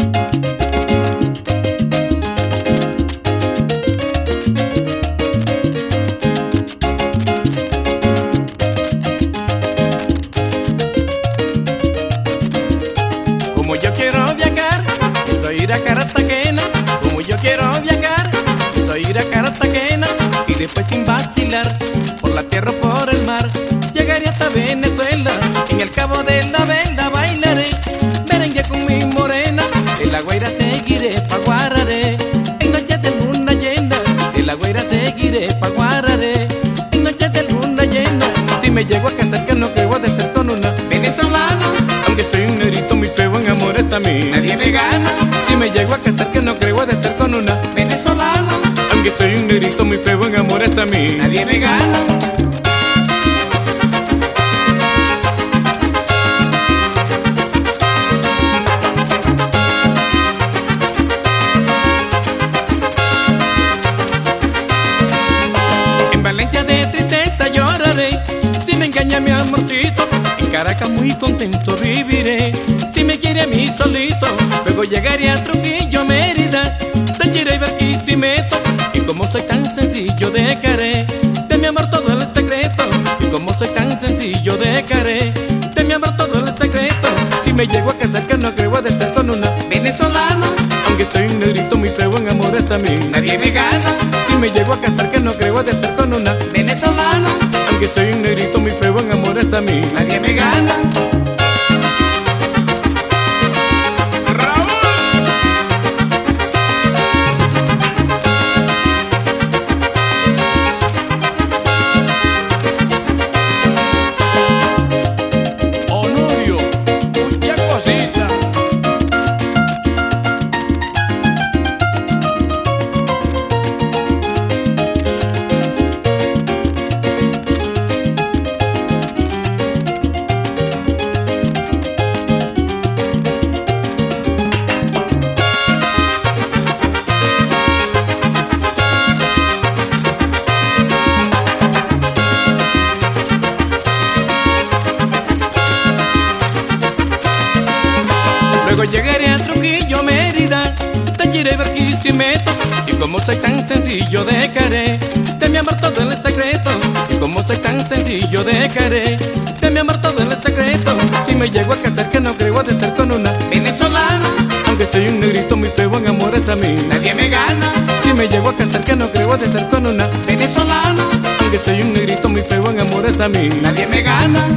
Como yo quiero viajar, soy ir a Cartagena. Como yo quiero viajar, soy ir a Cartagena. Y después sin vacilar, por la tierra o por el mar, llegaré hasta Venezuela. En el Cabo de la Vela bailaré merengue con mi morena. De La Guaira seguiré pa' Guararé, en noches de luna llena. De La Guaira seguiré pa' Guararé, en noches de luna llena. Si me llego a casar, que no creo de ser con una venezolana. Aunque soy un negrito muy feo en amores, a mí nadie me gana. Si me llego a casar, que no creo de ser con una venezolana. Aunque soy un negrito muy feo en amores, a mí nadie me gana. En Valencia de tristeza lloraré si me engaña mi amorcito. En Caracas muy contento viviré si me quiere a mí solito. Luego llegaré a Trujillo, Mérida, Táchira y Barquisimeto. Y como soy tan sencillo dejaré de mi amor todo el secreto. Y como soy tan sencillo dejaré de mi amor todo el secreto. Si me llego a casar, que no creo de ser con una venezolana. Aunque soy un negrito muy feo en amores, a mí nadie me gana. Si me llego a casar, que no creo de ser con una venezolana. Aunque soy un negrito muy feo en amores, a mí nadie me gana. Honorio, mucha cosita. Luego llegaré a Trujillo, Mérida, Táchira y Barquisimeto. Y como soy tan sencillo dejaré de mi amor todo el secreto. Y como soy tan sencillo dejaré de mi amor todo el secreto. Si me llego a casar, que no creo de ser con una venezolana. Aunque soy un negrito muy feo en amores, a mí nadie me gana. Si me llego a casar, que no creo de ser con una venezolana. Aunque soy un negrito muy feo en amores, a mí nadie me gana.